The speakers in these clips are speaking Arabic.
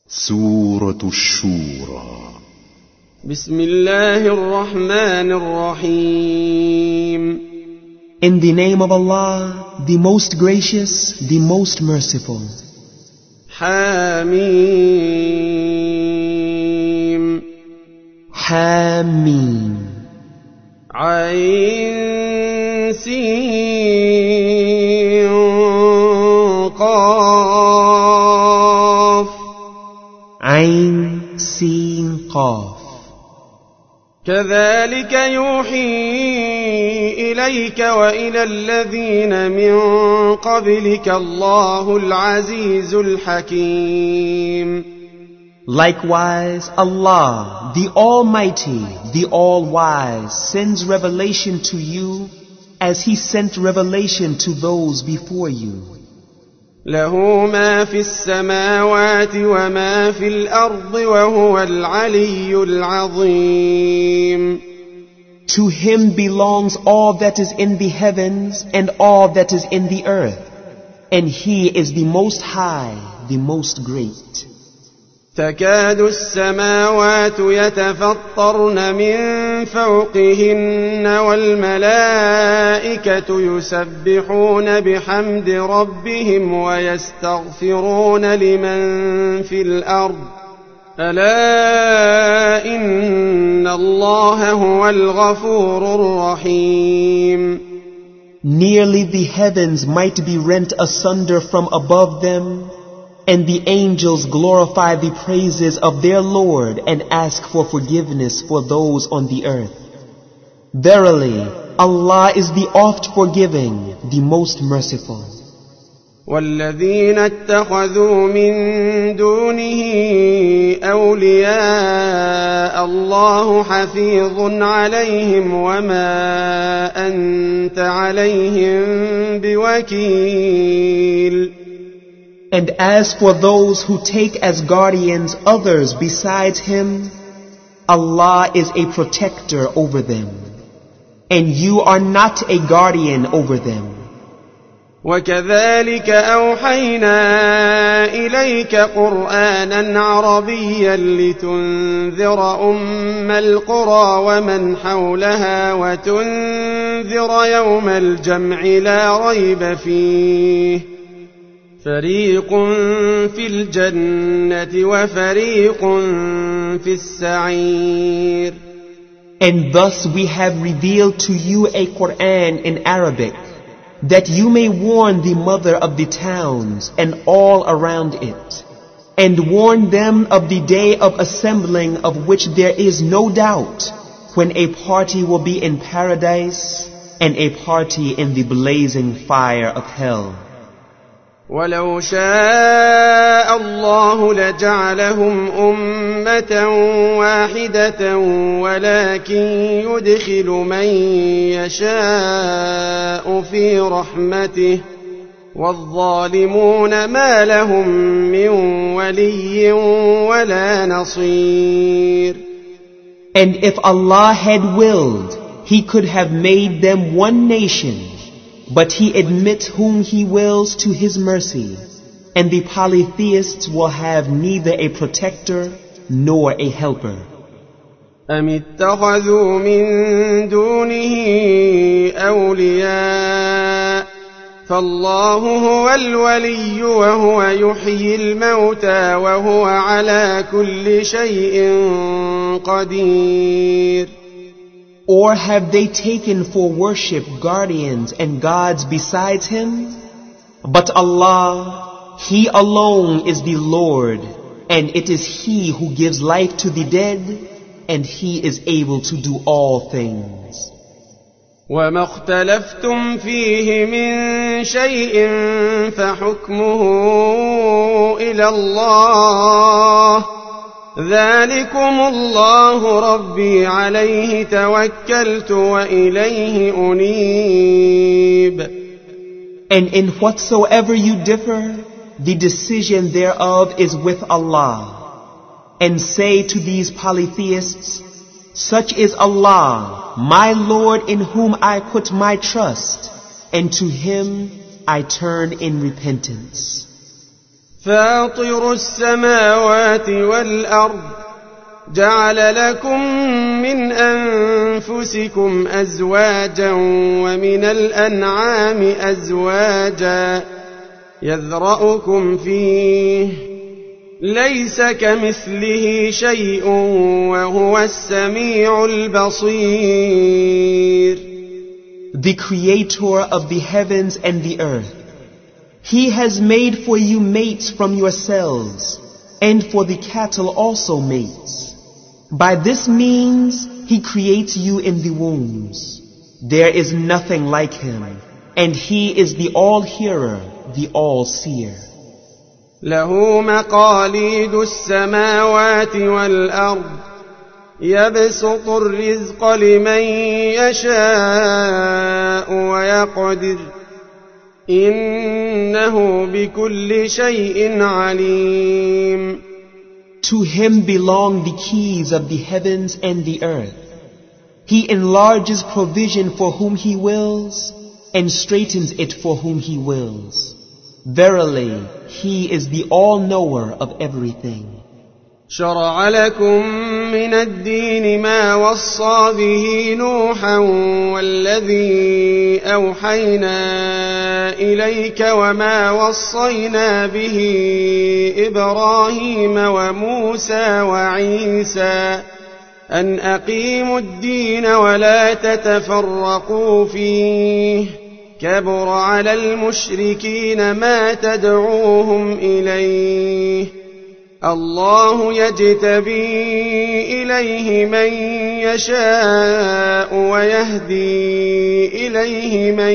سورة الشورى. بسم الله الرحمن الرحيم. In the name of Allah, the most gracious, the most merciful. حميم. حميم. عين سين قاف. عين سين قاف. كذلك يوحي إليك وإلى الذين من قبلك الله العزيز الحكيم. Likewise, Allah, the Almighty, the All-Wise, sends revelation to you as He sent revelation to those before you. له ما في السماوات وما في الأرض وهو العلي العظيم. To Him belongs all that is in the heavens and all that is in the earth, and He is the Most High, the Most Great. تكاد السماوات يتفطرن من فوقهن والملائكة يسبحون بحمد ربهم ويستغفرون لمن في الأرض ألا إن الله هو الغفور الرحيم. Nearly the heavens might be rent asunder from above them, and the angels glorify the praises of their Lord and ask for forgiveness for those on the earth. Verily, Allah is the oft forgiving, the most merciful. والذين اتخذوا من دونه أولياء الله حفيظ عليهم وما أنت عليهم بوكيل. And as for those who take as guardians others besides Him, Allah is a protector over them, and you are not a guardian over them. وكذلك أوحينا إليك قرآنا عربيا لتنذر أم القرى ومن حولها وتنذر يوم الجمع لا ريب فيه فريق في الجنة وفريق في السعير. And thus we have revealed to you a Quran in Arabic, that you may warn the mother of the towns and all around it, and warn them of the day of assembling of which there is no doubt, when a party will be in paradise and a party in the blazing fire of hell. ولو شاء الله لجعلهم أمة واحدة ولكن يدخل من يشاء في رحمته والظالمون ما لهم من ولي ولا نصير. And if Allah had willed, He could have made them one nation, but He admits whom He wills to His mercy, and the polytheists will have neither a protector nor a helper. أم اتخذوا من دونه أولياء فالله هو الولي وهو يحيي الموتى وهو على كل شيء قدير. Or have they taken for worship guardians and gods besides Him? But Allah, He alone is the Lord, and it is He who gives life to the dead, and He is able to do all things. وما اختلفتم فيه من شيء فحكمه إلى الله ذلكم الله ربي عليه توكلت وإليه أنيب. And in whatsoever you differ, the decision thereof is with Allah. And say to these polytheists, such is Allah, my Lord, in whom I put my trust, and to Him I turn in repentance. فاطر السماوات والأرض جعل لكم من أنفسكم أزواجا ومن الأنعام أزواجا يذرأكم فيه ليس كمثله شيء وهو السميع البصير. The Creator of the heavens and the earth. He has made for you mates from yourselves, and for the cattle also mates. By this means He creates you in the wombs. There is nothing like Him, and He is the all-hearer, the all-seer. له مقاليد السماوات والأرض يبسط الرزق لمن يشاء ويقدر إنه بكل شيء عليم. To Him belong the keys of the heavens and the earth. He enlarges provision for whom He wills and straightens it for whom He wills. Verily, He is the all-knower of everything. شرع لكم من الدين ما وصى به نوحا والذي أوحينا إليك وما وصينا به إبراهيم وموسى وعيسى أن أقيموا الدين ولا تتفرقوا فيه كبر على المشركين ما تدعوهم إليه الله يجتبي إليه من يشاء ويهدي إليه من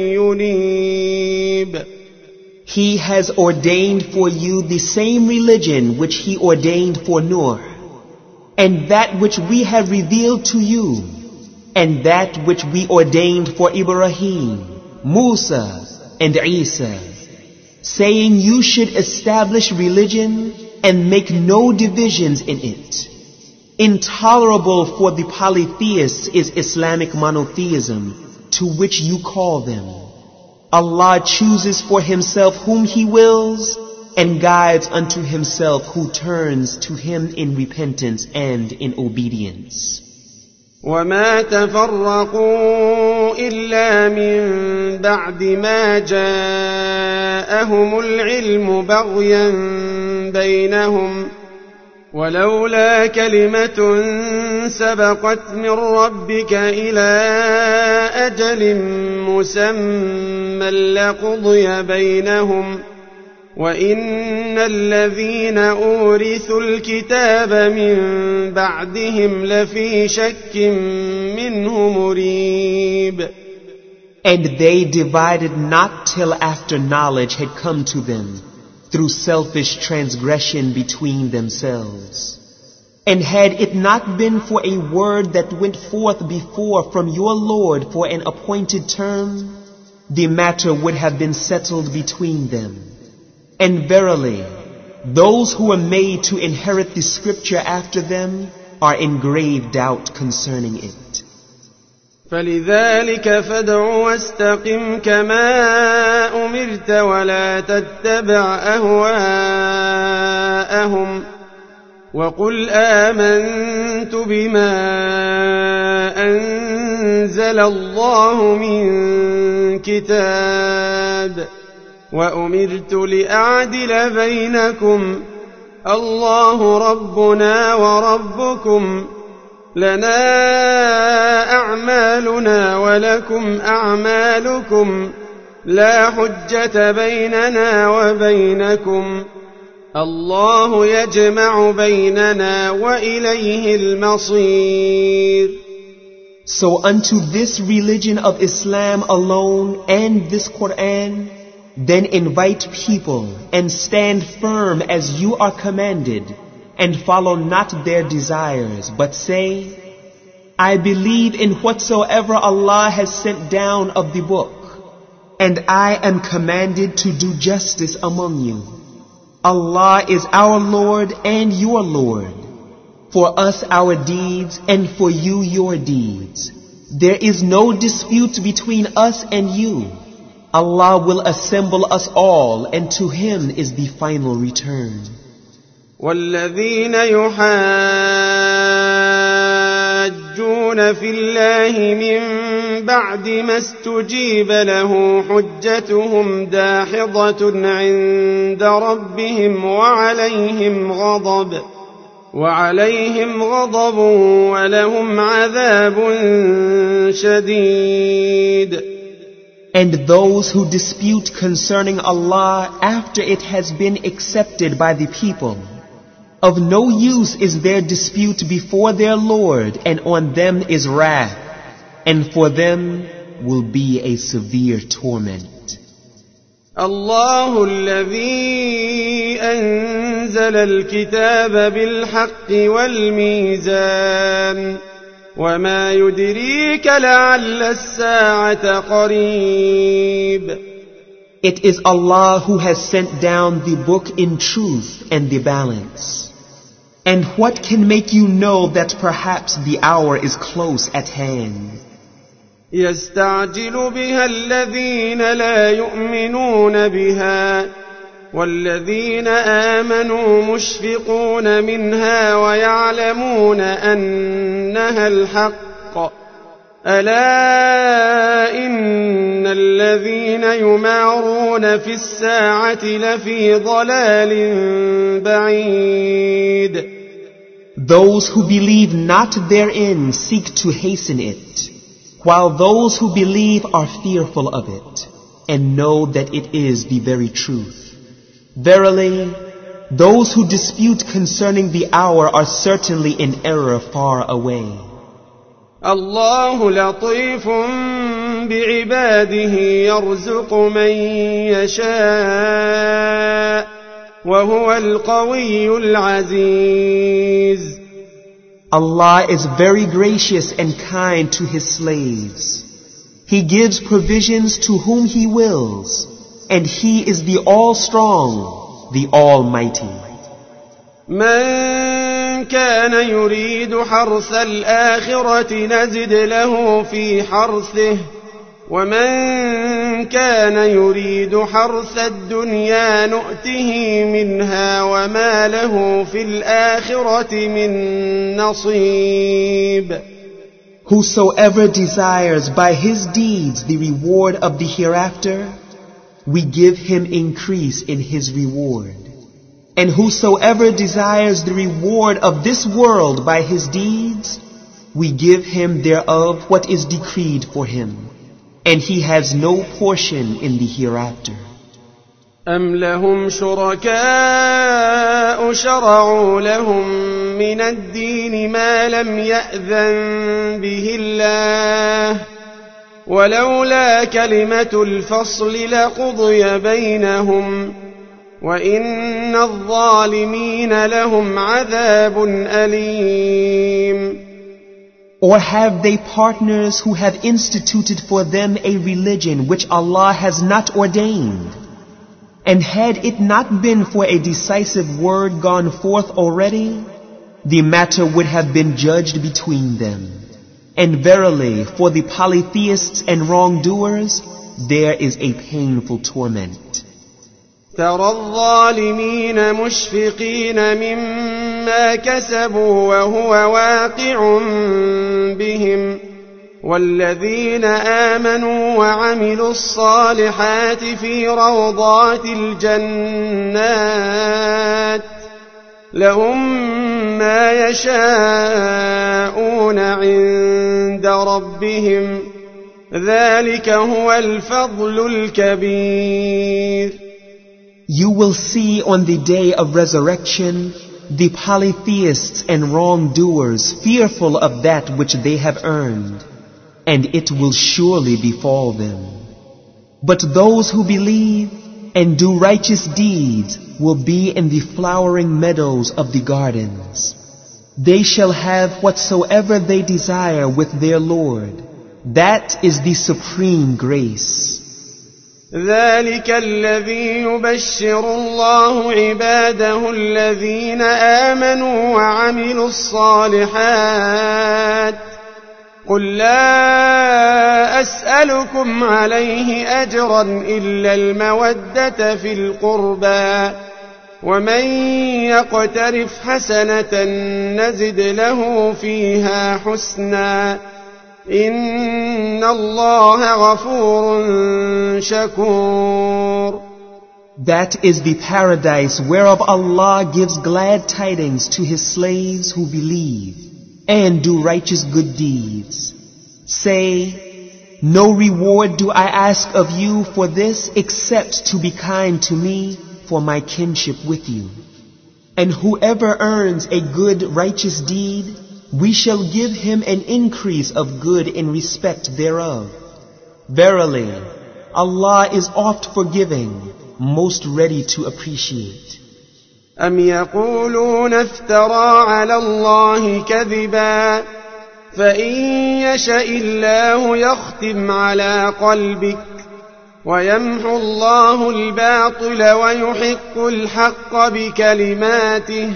ينيب. He has ordained for you the same religion which He ordained for Noah, and that which we have revealed to you, and that which we ordained for Ibrahim, Musa, and Isa, saying you should establish religion and make no divisions in it. Intolerable for the polytheists is Islamic monotheism, to which you call them. Allah chooses for Himself whom He wills, and guides unto Himself who turns to Him in repentance and in obedience. وما تفرقوا إلا من بعد ما جاءهم العلم بغيا بينهم ولولا كلمة سبقت من ربك إلى أجل مسمى لقضي بينهم وإن الذين أورثوا الكتاب من بعدهم لفي شك منه مريب. And they divided not till after knowledge had come to them through selfish transgression between themselves. And had it not been for a word that went forth before from your Lord for an appointed term, the matter would have been settled between them. And verily, those who are made to inherit the scripture after them are in grave doubt concerning it. فلذلك فادع واستقم كما أمرت ولا تتبع أهواءهم وقل آمنت بما أنزل الله من كتاب وأمرت لأعدل بينكم الله ربنا وربكم لنا أعمالنا ولكم أعمالكم لا حجة بيننا وبينكم الله يجمع بيننا وإليه المصير. So unto this religion of Islam alone and this Quran, then invite people and stand firm as you are commanded, and follow not their desires, but say, I believe in whatsoever Allah has sent down of the book, and I am commanded to do justice among you. Allah is our Lord and your Lord. For us our deeds, and for you your deeds. There is no dispute between us and you, Allah will assemble us all, and to Him is the final return. والذين يحاجون في الله من بعد ما استجيب له حجتهم داحضة عند ربهم وعليهم غضب ولهم عذاب شديد. And those who dispute concerning Allah after it has been accepted by the people, of no use is their dispute before their Lord, and on them is wrath, and for them will be a severe torment. الله الذي أنزل الكتاب بالحق والميزان وما يدريك لعل الساعة قريب. It is Allah who has sent down the book in truth and the balance. And what can make you know that perhaps the hour is close at hand? يستعجل بها الذين لا يؤمنون بها والذين آمنوا مشفقون منها ويعلمون أنها الحق. ألا إن الذين يمارون في الساعة لفي ضلال بعيد. Those who believe not therein seek to hasten it, while those who believe are fearful of it, and know that it is the very truth. Verily, those who dispute concerning the hour are certainly in error far away. الله لطيف بعباده يرزق من يشاء وهو القوي العزيز. Allah is very gracious and kind to His slaves. He gives provisions to whom He wills, and He is the All-Strong, the Almighty. من كان يريد حرث الآخرة نزد له في حرثه ومن كان يريد حرث الدنيا نؤته منها وما له في الآخرة من نصيب. Whosoever desires by his deeds the reward of the hereafter, we give him increase in his reward. And whosoever desires the reward of this world by his deeds, we give him thereof what is decreed for him. And he has no portion in the hereafter. أم لهم شركاء شرعوا لهم من الدين ما لم يأذن به الله ولولا كلمة الفصل لقضي بينهم وإن الظالمين لهم عذاب أليم. Or have they partners who have instituted for them a religion which Allah has not ordained? And had it not been for a decisive word gone forth already, the matter would have been judged between them. And verily, for the polytheists and wrongdoers, there is a painful torment. ترى الظالمين مشفقين مما كسبوا وهو واقع بهم والذين آمنوا وعملوا الصالحات في روضات الجنات لهم ما يشاءون عند ربهم ذلك هو الفضل الكبير. You will see on the day of resurrection the polytheists and wrongdoers fearful of that which they have earned, and it will surely befall them. But those who believe and do righteous deeds will be in the flowering meadows of the gardens. They shall have whatsoever they desire with their Lord. That is the supreme grace. ذلك الذي يبشر الله عباده الذين آمنوا وعملوا الصالحات قل لا أسألكم عليه أجرا إلا المودة في القربى ومن يقترف حسنة نزد له فيها حسنا إن الله غفور شكور. That is the paradise whereof Allah gives glad tidings to His slaves who believe and do righteous good deeds. Say, no reward do I ask of you for this except to be kind to me for my kinship with you. And whoever earns a good righteous deed, we shall give him an increase of good in respect thereof. Verily, Allah is oft forgiving, most ready to appreciate. أم يقولون افترى على الله كذبا فإن يشاء الله يختم على قلبك ويمحو الله الباطل ويحق الحق بكلماته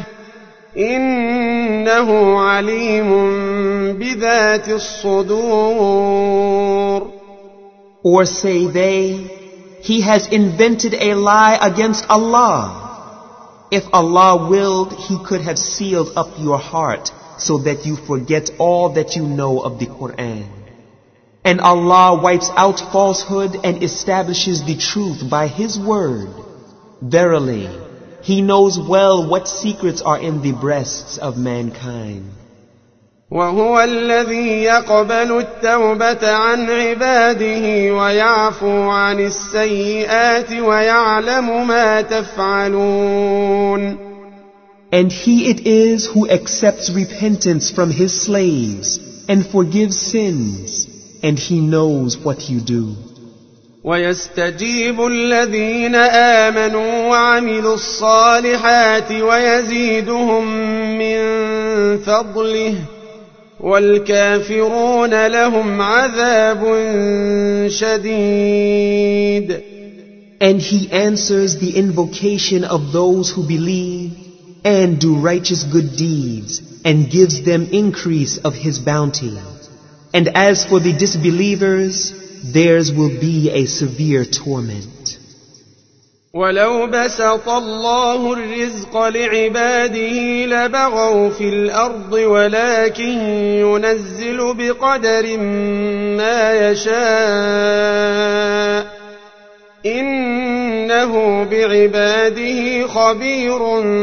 إنه عليم بذات الصدور. Or say they, he has invented a lie against Allah. If Allah willed, He could have sealed up your heart so that you forget all that you know of the Quran. And Allah wipes out falsehood and establishes the truth by His word. Verily, He knows well what secrets are in the breasts of mankind. وهو الذي يقبل التوبة عن عباده ويعفو عن السيئات ويعلم ما تفعلون. And He it is who accepts repentance from His slaves and forgives sins, and He knows what you do. ويستجيب الذين آمنوا وعملوا الصالحات ويزيدهم من فضله والكافرون لهم عذاب شديد. And He answers the invocation of those who believe and do righteous good deeds and gives them increase of His bounty. And as for the disbelievers, theirs will be a severe torment. ولو بسط الله الرزق لعباده لبغوا في الأرض ولكن ينزل بقدر ما يشاء إنه بعباده خبير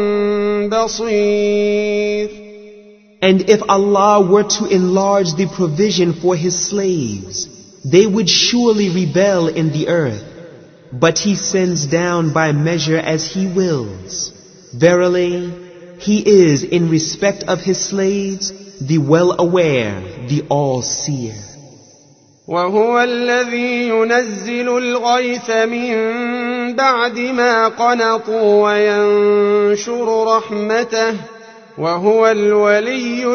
بصير. And if Allah were to enlarge the provision for His slaves, they would surely rebel in the earth. But He sends down by measure as He wills. Verily, He is in respect of His slaves, the well-aware, the all-seer. وهو الذي ينزل الغيث من بعد ما قنطوا وينشر رحمته وهو الولي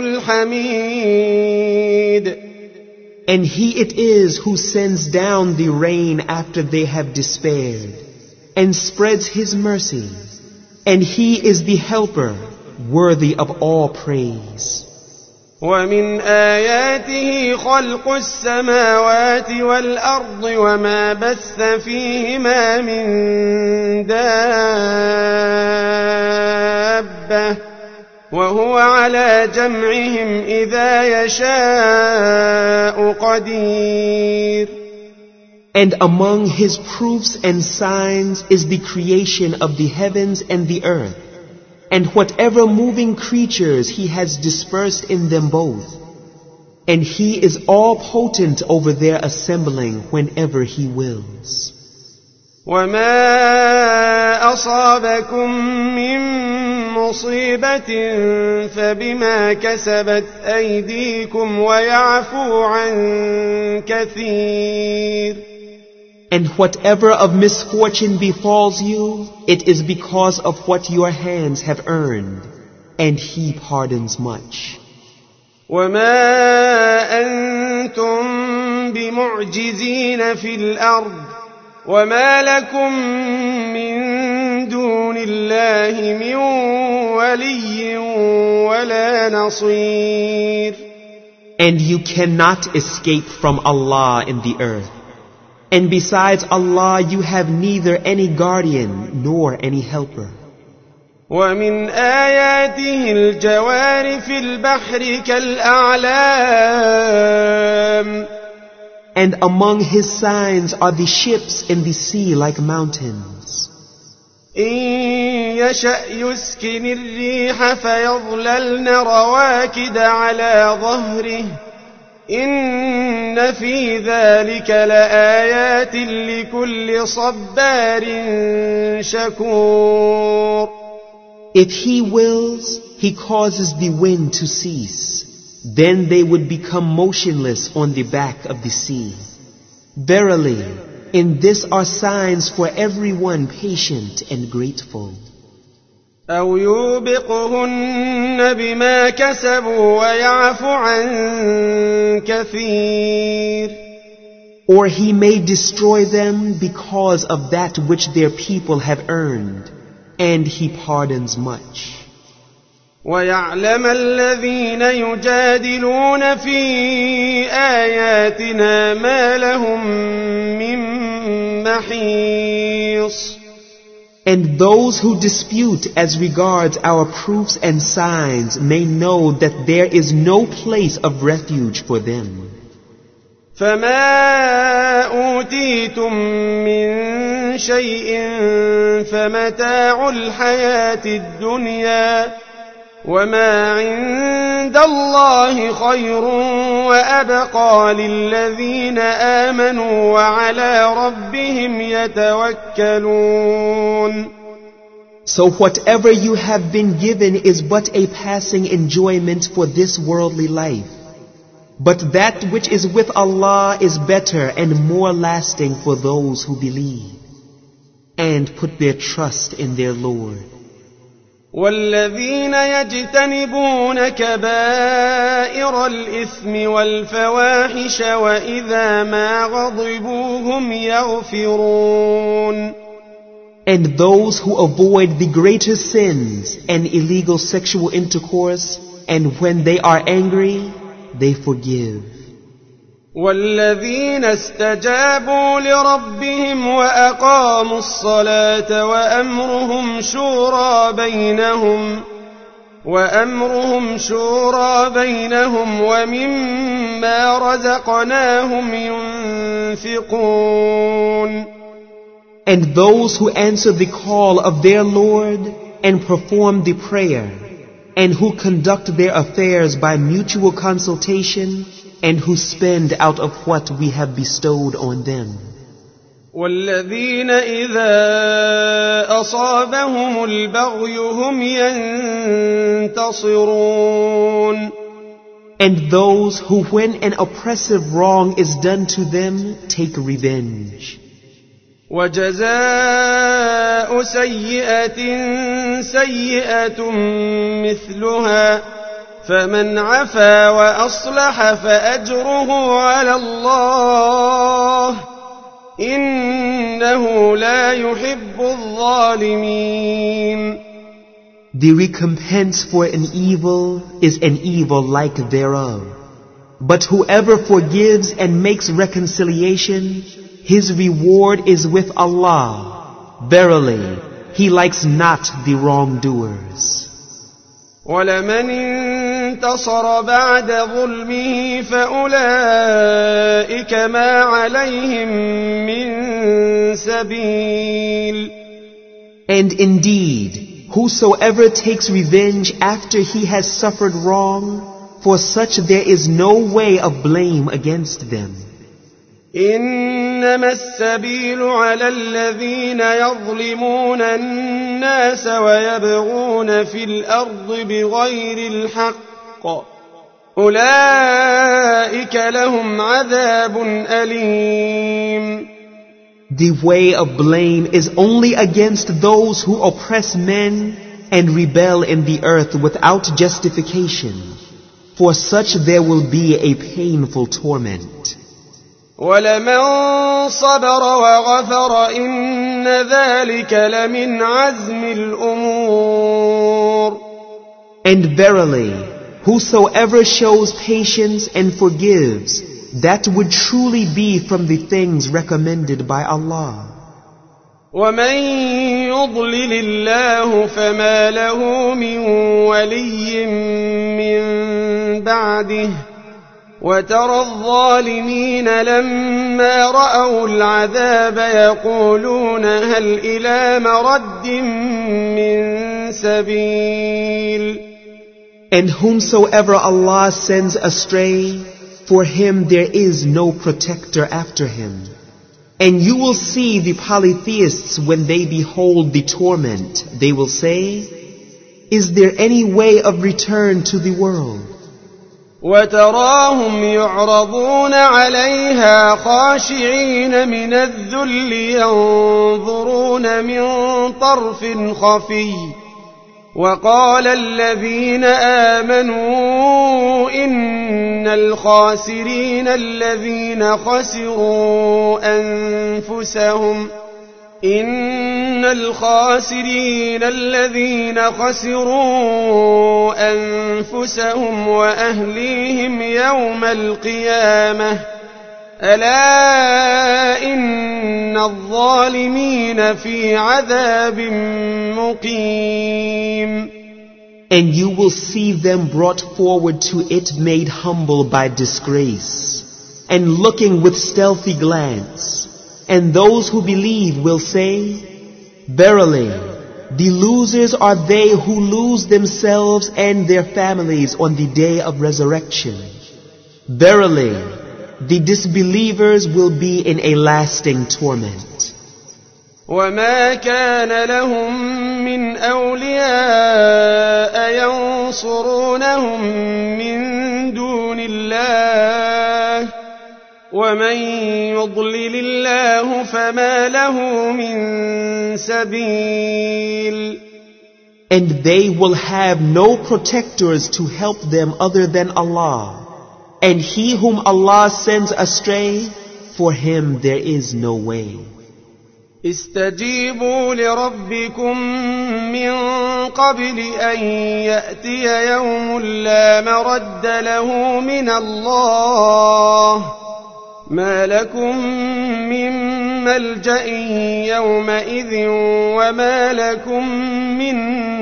الحميد. And He it is who sends down the rain after they have despaired, and spreads His mercy, and He is the helper, worthy of all praise. ومن آياته خلق السماوات والأرض وما بث فيهما من دابة وهو على جمعهم إذا يشاء قدير. And among His proofs and signs is the creation of the heavens and the earth, and whatever moving creatures He has dispersed in them both. And He is all potent over their assembling whenever He wills. وما أصابكم من مصيبة فبما كسبت أيديكم ويعفو عن كثير. And whatever of misfortune befalls you, it is because of what your hands have earned, and He pardons much. وما أنتم بمعجزين في الأرض وما لكم من دون الله من ولي ولا نصير. And you cannot escape from Allah in the earth. And besides Allah, you have neither any guardian nor any helper. ومن آياته الجوار في البحر كالأعلام. And among His signs are the ships in the sea like mountains. إن يشأ يسكن الريح فيظللن رواكد على ظهره إن في ذلك لآيات لكل صبار شكور. If He wills, He causes the wind to cease. Then they would become motionless on the back of the sea. Verily, in this are signs for everyone patient and grateful. أو يوبقهن بما كسبوا ويعفو عن كثير. Or He may destroy them because of that which their people have earned, and He pardons much. ويعلم الذين يجادلون في آياتنا ما لهم من محيص. And those who dispute as regards our proofs and signs may know that there is no place of refuge for them. فما أوتيتم من شيء فمتاع الحياة الدنيا وما عند الله خير وأبقى للذين آمنوا وعلى ربهم يتوكلون. So whatever you have been given is but a passing enjoyment for this worldly life. But that which is with Allah is better and more lasting for those who believe and put their trust in their Lord. والذين يجتنبون كبائر الإثم والفواحش وإذا ما غضبوا هم يغفرون. And those who avoid the greater sins and illegal sexual intercourse, and when they are angry, they forgive. والذين استجابوا لربهم وأقاموا الصلاة وأمرهم شورى بينهم ومما رزقناهم ينفقون. And those who answer the call of their Lord and perform the prayer, and who conduct their affairs by mutual consultation, and who spend out of what we have bestowed on them. والذين إذا أصابهم البغي هم ينتصرون. And those who, when an oppressive wrong is done to them, take revenge. وجزاء سيئة سيئة مثلها فمن عفا وأصلح فأجره على الله إنه لا يحب الظالمين. The recompense for an evil is an evil like thereof. But whoever forgives and makes reconciliation, his reward is with Allah. Verily, He likes not the wrongdoers. وَلَمَنِ انتصر بعد ظلمه فأولئك ما عليهم من سبيل. And indeed, whosoever takes revenge after he has suffered wrong, for such there is no way of blame against them. إنما السبيل على الذين يظلمون الناس ويبغون في الأرض بغير الحق أولئك لهم عذاب أليم. The way of blame is only against those who oppress men and rebel in the earth without justification. For such there will be a painful torment. وَلَمَنْ صَبَرَ وَغَفَرَ إِنَّ ذَلِكَ لَمِنْ عَزْمِ الْأُمُورِ. And verily, whosoever shows patience and forgives, that would truly be from the things recommended by Allah. ومن يضلل الله فما له من ولي من بعده وترى الظالمين لما رأوا العذاب يقولون هل إلى مرد من سبيل. And whomsoever Allah sends astray, for him there is no protector after him. And you will see the polytheists when they behold the torment, they will say, is there any way of return to the world? وتراهم يعرضون عليها خاشعين من الذل ينظرون من طرف خفي وقال الذين آمنوا إن الخاسرين الذين خسروا أنفسهم وأهليهم يوم القيامة ألا إن الظالمين في عذاب مقيم. And you will see them brought forward to it made humble by disgrace, and looking with stealthy glance. And those who believe will say, verily, the losers are they who lose themselves and their families on the day of resurrection. Verily, the disbelievers will be in a lasting torment. وما كان لهم من أولياء ينصرونهم من دون الله ومن يضلل الله فما له من سبيل. And they will have no protectors to help them other than Allah. And he whom Allah sends astray, for him there is no way. استجيبوا لربكم من قبل أن يأتي يوم لا مرد له من الله ما لكم من ملجأ يومئذ وما لكم من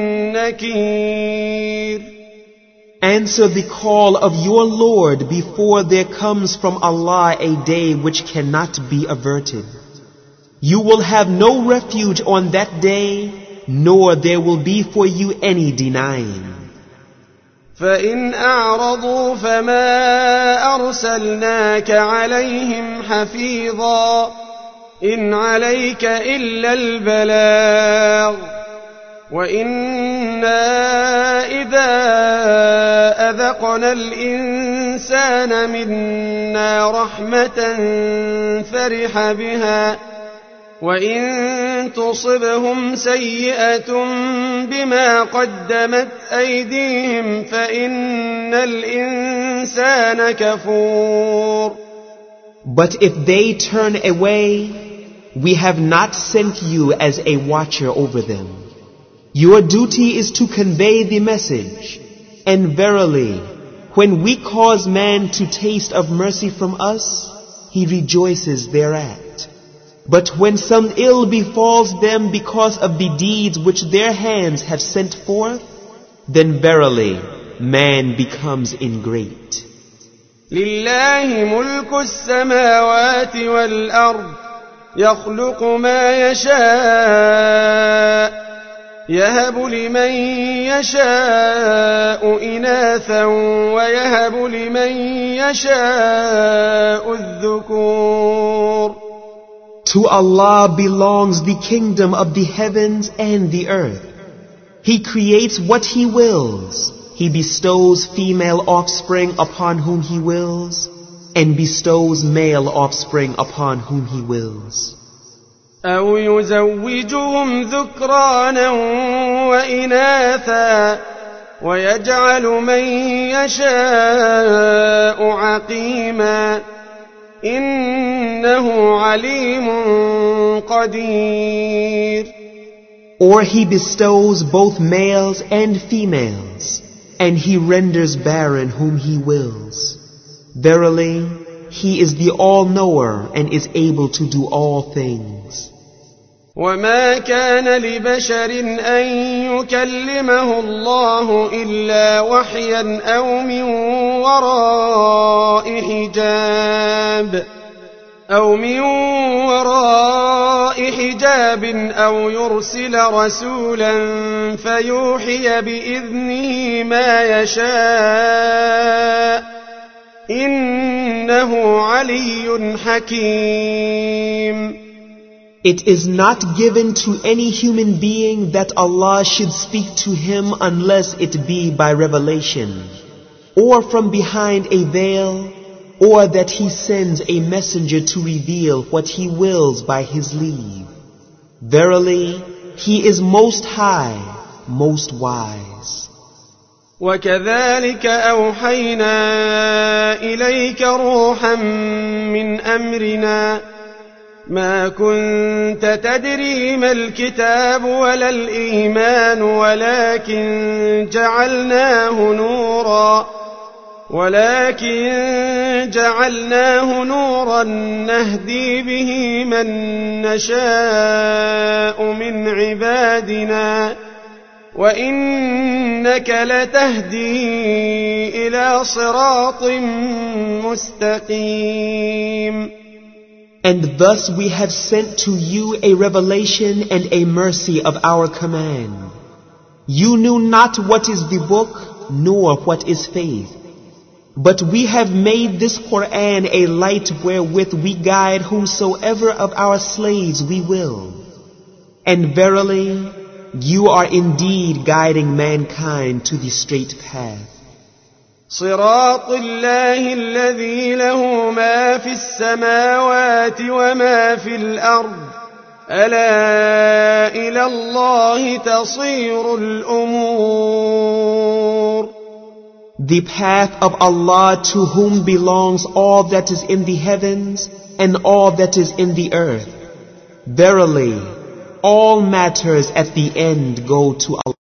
نكير. Answer the call of your Lord before there comes from Allah a day which cannot be averted. You will have no refuge on that day, nor there will be for you any denying. فإن أعرضوا فما أرسلناك عليهم حفيظا إن عليك إلا البلاغ وإنا إذا أذقنا الإنسان منا رحمة فرح بها وإن تصبهم سيئة بما قدمت أيديهم فإن الإنسان كفور. But if they turn away, we have not sent you as a watcher over them. Your duty is to convey the message. And verily, when we cause man to taste of mercy from us, he rejoices thereat. But when some ill befalls them because of the deeds which their hands have sent forth, then verily man becomes ingrate. لله ملك السماوات والأرض يخلق ما يشاء يهب لمن يشاء إناثا ويهب لمن يشاء الذكور. To Allah belongs the kingdom of the heavens and the earth. He creates what He wills. He bestows female offspring upon whom He wills, and bestows male offspring upon whom He wills. أو يزوجهم ذكرانا وإناثا ويجعل من يشاء عقيما إنه عليم قدير. Or He bestows both males and females, and He renders barren whom He wills. Verily, He is the all-knower and is able to do all things. وما كان لبشر أن يكلمه الله إلا وحيا أو من وراء حجاب أو يرسل رسولا فيوحي بإذنه ما يشاء إنه علي حكيم. It is not given to any human being that Allah should speak to him unless it be by revelation, or from behind a veil, or that He sends a messenger to reveal what He wills by His leave. Verily, He is most high, most wise. وكذلك أوحينا إليك روحا من أمرنا ما كنت تدري ما الكتاب ولا الإيمان ولكن جعلناه نورا نهدي به من نشاء من عبادنا وإنك لتهدي إلى صراط مستقيم. And thus we have sent to you a revelation and a mercy of our command. You knew not what is the book, nor what is faith. But we have made this Quran a light wherewith we guide whomsoever of our slaves we will. And verily, you are indeed guiding mankind to the straight path. صراط الله الذي له ما في السماوات وما في الأرض ألا إلى الله تصير الأمور. The path of Allah to whom belongs all that is in the heavens and all that is in the earth. Verily, all matters at the end go to Allah.